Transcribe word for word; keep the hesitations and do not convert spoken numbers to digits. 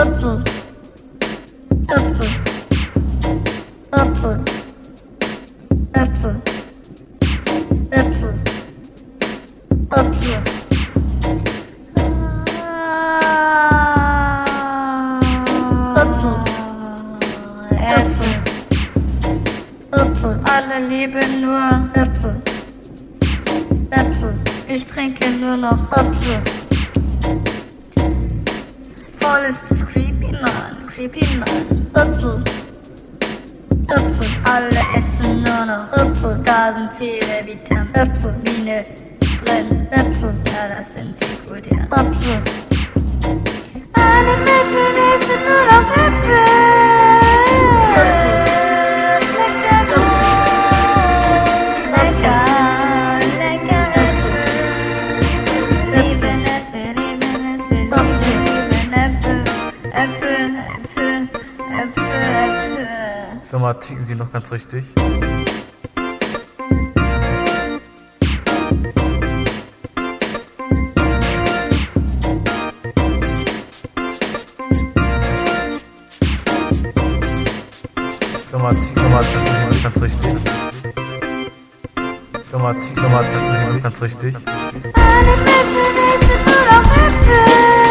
Apfel, Apfel, Apfel, Apfel, Apfel, Apfel. Apfel, Apfel, alle lieben nur Äpfel, Äpfel, ich trinke nur noch Apfel. Voll ist das Creepy Man, Creepy Man. Äpfel, Äpfel, alle essen nur noch Äpfel. Da sind viele Vitamine drin. Äpfel, ja, das sind sie gut, ja. Äpfel. Alle Menschen essen nur noch Äpfel. Schmeckt sehr gut. Lecker, lecker Äpfel. Lieben Äpfel, lieben Äpfel, lieben Äpfel. Äpfel, Äpfel, Äpfel, Äpfel. Sag mal, ticken Sie noch ganz richtig? Sag mal, sag mal, ticken Sie noch ganz richtig? Sag mal, sag mal, ticken Sie noch ganz richtig? Alle Menschen essen nur noch Äpfel.